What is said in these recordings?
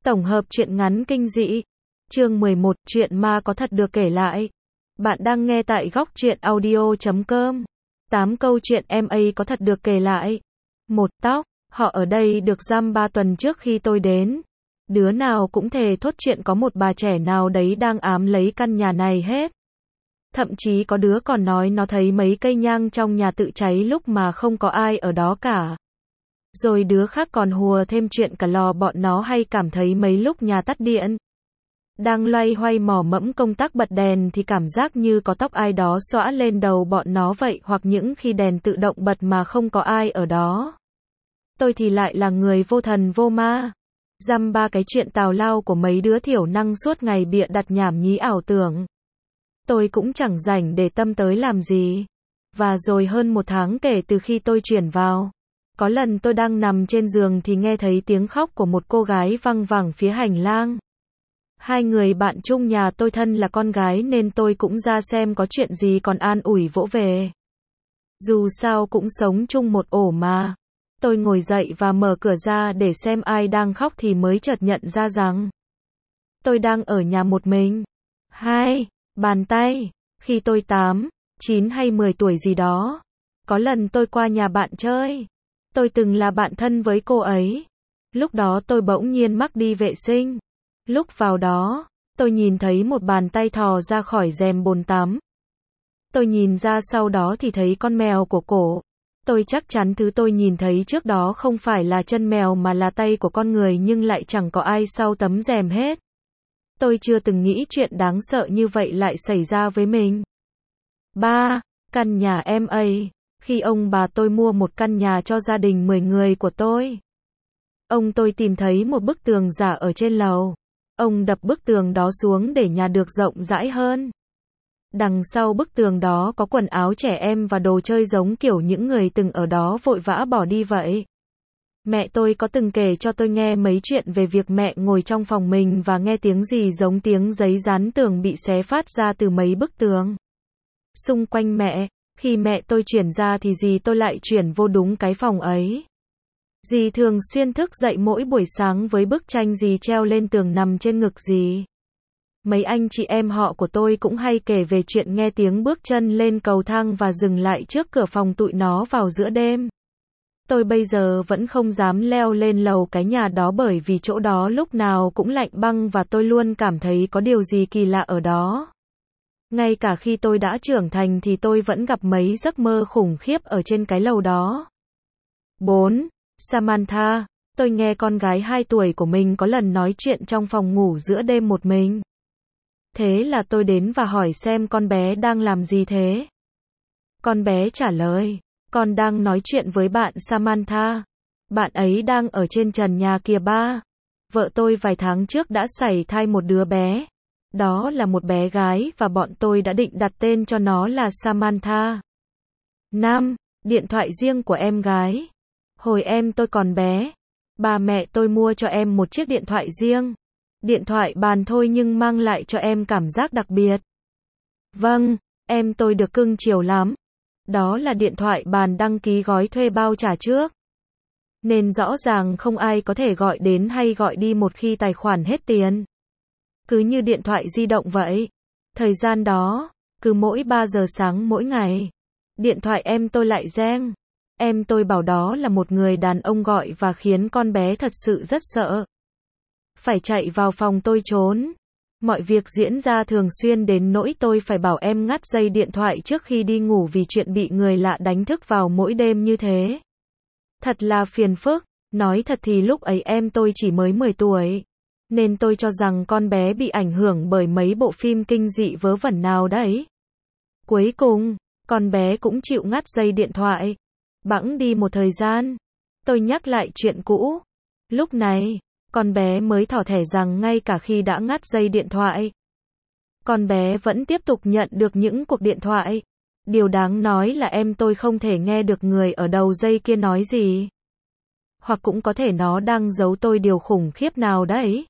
Tổng hợp truyện ngắn kinh dị. Chương 11, chuyện ma có thật được kể lại. Bạn đang nghe tại góc truyện audio.com. 8 câu chuyện MA có thật được kể lại. Một tóc, họ ở đây được giam 3 tuần trước khi tôi đến. Đứa nào cũng thề thốt chuyện có một bà trẻ nào đấy đang ám lấy căn nhà này hết. Thậm chí có đứa còn nói nó thấy mấy cây nhang trong nhà tự cháy lúc mà không có ai ở đó cả. Rồi đứa khác còn hùa thêm chuyện cả lò bọn nó hay cảm thấy mấy lúc nhà tắt điện. Đang loay hoay mò mẫm công tắc bật đèn thì cảm giác như có tóc ai đó xõa lên đầu bọn nó vậy, hoặc những khi đèn tự động bật mà không có ai ở đó. Tôi thì lại là người vô thần vô ma. Dăm ba cái chuyện tào lao của mấy đứa thiểu năng suốt ngày bịa đặt nhảm nhí ảo tưởng. Tôi cũng chẳng rảnh để tâm tới làm gì. Và rồi hơn 1 tháng kể từ khi tôi chuyển vào. Có lần tôi đang nằm trên giường thì nghe thấy tiếng khóc của một cô gái văng vẳng phía hành lang. Hai người bạn chung nhà tôi thân là con gái nên tôi cũng ra xem có chuyện gì còn an ủi vỗ về. Dù sao cũng sống chung một ổ mà. Tôi ngồi dậy và mở cửa ra để xem ai đang khóc thì mới chợt nhận ra rằng tôi đang ở nhà một mình. Bàn tay. Khi tôi 8, 9 hay 10 tuổi gì đó. Có lần tôi qua nhà bạn chơi. Tôi từng là bạn thân với cô ấy. Lúc đó tôi bỗng nhiên mắc đi vệ sinh. Lúc vào đó, tôi nhìn thấy một bàn tay thò ra khỏi rèm bồn tắm. Tôi nhìn ra sau đó thì thấy con mèo của cổ. Tôi chắc chắn thứ tôi nhìn thấy trước đó không phải là chân mèo mà là tay của con người, nhưng lại chẳng có ai sau tấm rèm hết. Tôi chưa từng nghĩ chuyện đáng sợ như vậy lại xảy ra với mình. 3. Căn nhà MA. Khi ông bà tôi mua một căn nhà cho gia đình 10 người của tôi, ông tôi tìm thấy một bức tường giả ở trên lầu. Ông đập bức tường đó xuống để nhà được rộng rãi hơn. Đằng sau bức tường đó có quần áo trẻ em và đồ chơi giống kiểu những người từng ở đó vội vã bỏ đi vậy. Mẹ tôi có từng kể cho tôi nghe mấy chuyện về việc mẹ ngồi trong phòng mình và nghe tiếng gì giống tiếng giấy dán tường bị xé phát ra từ mấy bức tường xung quanh mẹ. Khi mẹ tôi chuyển ra thì dì tôi lại chuyển vô đúng cái phòng ấy. Dì thường xuyên thức dậy mỗi buổi sáng với bức tranh dì treo lên tường nằm trên ngực dì. Mấy anh chị em họ của tôi cũng hay kể về chuyện nghe tiếng bước chân lên cầu thang và dừng lại trước cửa phòng tụi nó vào giữa đêm. Tôi bây giờ vẫn không dám leo lên lầu cái nhà đó bởi vì chỗ đó lúc nào cũng lạnh băng và tôi luôn cảm thấy có điều gì kỳ lạ ở đó. Ngay cả khi tôi đã trưởng thành thì tôi vẫn gặp mấy giấc mơ khủng khiếp ở trên cái lầu đó. 4. Samantha. Tôi nghe con gái 2 tuổi của mình có lần nói chuyện trong phòng ngủ giữa đêm một mình. Thế là tôi đến và hỏi xem con bé đang làm gì thế. Con bé trả lời, con đang nói chuyện với bạn Samantha. Bạn ấy đang ở trên trần nhà kìa ba. Vợ tôi vài tháng trước đã sảy thai một đứa bé. Đó là một bé gái và bọn tôi đã định đặt tên cho nó là Samantha. 5. Điện thoại riêng của em gái. Hồi em tôi còn bé, ba mẹ tôi mua cho em một chiếc điện thoại riêng. Điện thoại bàn thôi nhưng mang lại cho em cảm giác đặc biệt. Vâng, em tôi được cưng chiều lắm. Đó là điện thoại bàn đăng ký gói thuê bao trả trước. Nên rõ ràng không ai có thể gọi đến hay gọi đi một khi tài khoản hết tiền. Cứ như điện thoại di động vậy. Thời gian đó, cứ mỗi 3 giờ sáng mỗi ngày, điện thoại em tôi lại reng. Em tôi bảo đó là một người đàn ông gọi và khiến con bé thật sự rất sợ. Phải chạy vào phòng tôi trốn. Mọi việc diễn ra thường xuyên đến nỗi tôi phải bảo em ngắt dây điện thoại trước khi đi ngủ vì chuyện bị người lạ đánh thức vào mỗi đêm như thế. Thật là phiền phức. Nói thật thì lúc ấy em tôi chỉ mới 10 tuổi. Nên tôi cho rằng con bé bị ảnh hưởng bởi mấy bộ phim kinh dị vớ vẩn nào đấy. Cuối cùng, con bé cũng chịu ngắt dây điện thoại. Bẵng đi một thời gian, tôi nhắc lại chuyện cũ. Lúc này, con bé mới thỏ thẻ rằng ngay cả khi đã ngắt dây điện thoại, con bé vẫn tiếp tục nhận được những cuộc điện thoại. Điều đáng nói là em tôi không thể nghe được người ở đầu dây kia nói gì. Hoặc cũng có thể nó đang giấu tôi điều khủng khiếp nào đấy.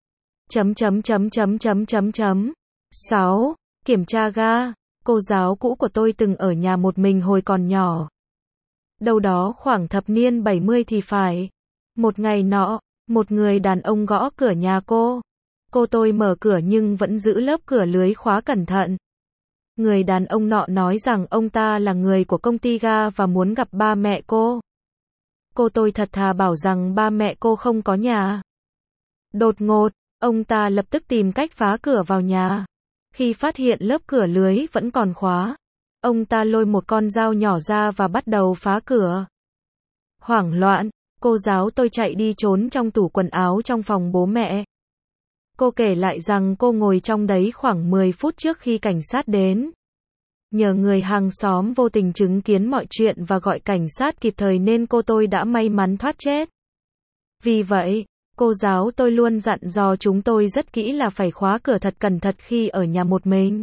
6. Kiểm tra ga. Cô giáo cũ của tôi từng ở nhà một mình hồi còn nhỏ. Đâu đó khoảng thập niên 70 thì phải. Một ngày nọ, Một người đàn ông gõ cửa nhà cô. Cô tôi mở cửa nhưng vẫn giữ lớp cửa lưới khóa cẩn thận. Người đàn ông nọ nói rằng ông ta là người của công ty ga và muốn gặp ba mẹ cô. Cô tôi thật thà bảo rằng ba mẹ cô không có nhà. Đột ngột, ông ta lập tức tìm cách phá cửa vào nhà. Khi phát hiện lớp cửa lưới vẫn còn khóa, ông ta lôi một con dao nhỏ ra và bắt đầu phá cửa. Hoảng loạn, cô giáo tôi chạy đi trốn trong tủ quần áo trong phòng bố mẹ. Cô kể lại rằng cô ngồi trong đấy khoảng 10 phút trước khi cảnh sát đến. Nhờ người hàng xóm vô tình chứng kiến mọi chuyện và gọi cảnh sát kịp thời nên cô tôi đã may mắn thoát chết. Vì vậy, cô giáo tôi luôn dặn dò chúng tôi rất kỹ là phải khóa cửa thật cẩn thận khi ở nhà một mình.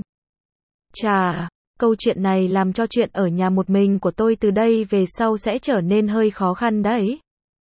Chà, câu chuyện này làm cho chuyện ở nhà một mình của tôi từ đây về sau sẽ trở nên hơi khó khăn đấy.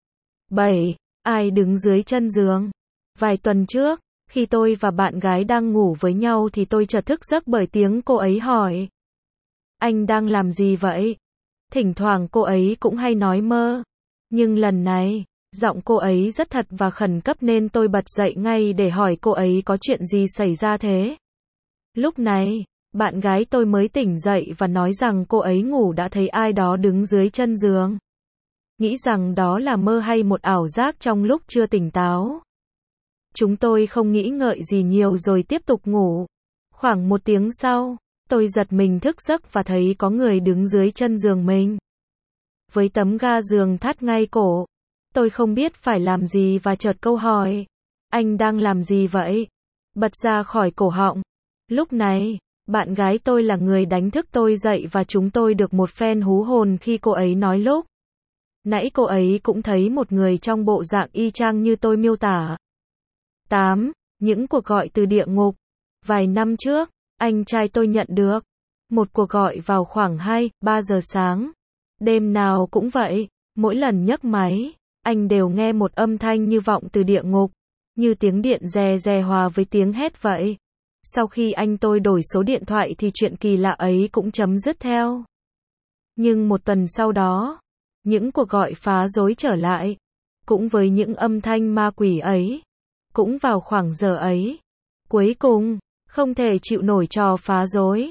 7. Ai đứng dưới chân giường? Vài tuần trước, khi tôi và bạn gái đang ngủ với nhau thì tôi chợt thức giấc bởi tiếng cô ấy hỏi. Anh đang làm gì vậy? Thỉnh thoảng cô ấy cũng hay nói mơ. Nhưng lần này, giọng cô ấy rất thật và khẩn cấp nên tôi bật dậy ngay để hỏi cô ấy có chuyện gì xảy ra thế. Lúc này, bạn gái tôi mới tỉnh dậy và nói rằng cô ấy ngủ đã thấy ai đó đứng dưới chân giường. Nghĩ rằng đó là mơ hay một ảo giác trong lúc chưa tỉnh táo. Chúng tôi không nghĩ ngợi gì nhiều rồi tiếp tục ngủ. Khoảng 1 tiếng sau, tôi giật mình thức giấc và thấy có người đứng dưới chân giường mình. Với tấm ga giường thắt ngay cổ, tôi không biết phải làm gì và chợt câu hỏi. Anh đang làm gì vậy? Bật ra khỏi cổ họng. Lúc này, bạn gái tôi là người đánh thức tôi dậy và chúng tôi được một phen hú hồn khi cô ấy nói lúc nãy cô ấy cũng thấy một người trong bộ dạng y chang như tôi miêu tả. 8. Những cuộc gọi từ địa ngục. Vài năm trước, anh trai tôi nhận được một cuộc gọi vào khoảng 2-3 giờ sáng. Đêm nào cũng vậy, mỗi lần nhấc máy, anh đều nghe một âm thanh như vọng từ địa ngục, như tiếng điện rè rè hòa với tiếng hét vậy. Sau khi anh tôi đổi số điện thoại thì chuyện kỳ lạ ấy cũng chấm dứt theo. Nhưng một tuần sau đó, những cuộc gọi phá rối trở lại, cũng với những âm thanh ma quỷ ấy, cũng vào khoảng giờ ấy. Cuối cùng, không thể chịu nổi trò phá rối.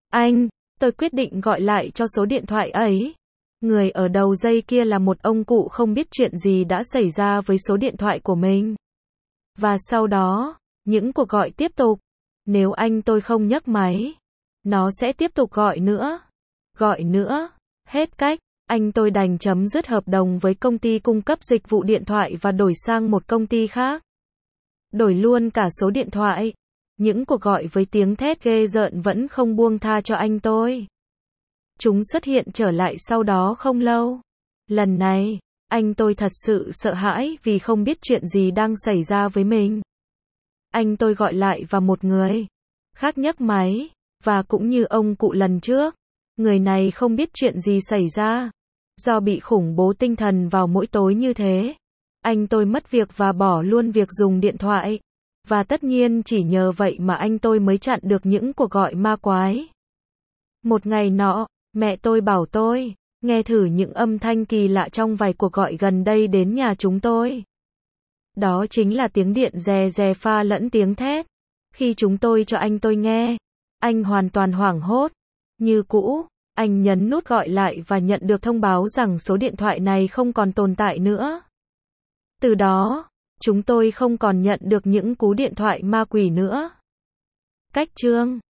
Tôi quyết định gọi lại cho số điện thoại ấy. Người ở đầu dây kia là một ông cụ không biết chuyện gì đã xảy ra với số điện thoại của mình. Và sau đó, những cuộc gọi tiếp tục. Nếu anh tôi không nhấc máy, nó sẽ tiếp tục gọi nữa. Hết cách, anh tôi đành chấm dứt hợp đồng với công ty cung cấp dịch vụ điện thoại và đổi sang một công ty khác. Đổi luôn cả số điện thoại. Những cuộc gọi với tiếng thét ghê rợn vẫn không buông tha cho anh tôi. Chúng xuất hiện trở lại sau đó không lâu. Lần này, anh tôi thật sự sợ hãi vì không biết chuyện gì đang xảy ra với mình. Anh tôi gọi lại và một người khác nhấc máy, và cũng như ông cụ lần trước, người này không biết chuyện gì xảy ra. Do bị khủng bố tinh thần vào mỗi tối như thế, anh tôi mất việc và bỏ luôn việc dùng điện thoại. Và tất nhiên chỉ nhờ vậy mà anh tôi mới chặn được những cuộc gọi ma quái. Một ngày nọ, mẹ tôi bảo tôi nghe thử những âm thanh kỳ lạ trong vài cuộc gọi gần đây đến nhà chúng tôi. Đó chính là tiếng điện rè rè pha lẫn tiếng thét. Khi chúng tôi cho anh tôi nghe, anh hoàn toàn hoảng hốt. Như cũ, anh nhấn nút gọi lại và nhận được thông báo rằng số điện thoại này không còn tồn tại nữa. Từ đó, chúng tôi không còn nhận được những cú điện thoại ma quỷ nữa. Cách chương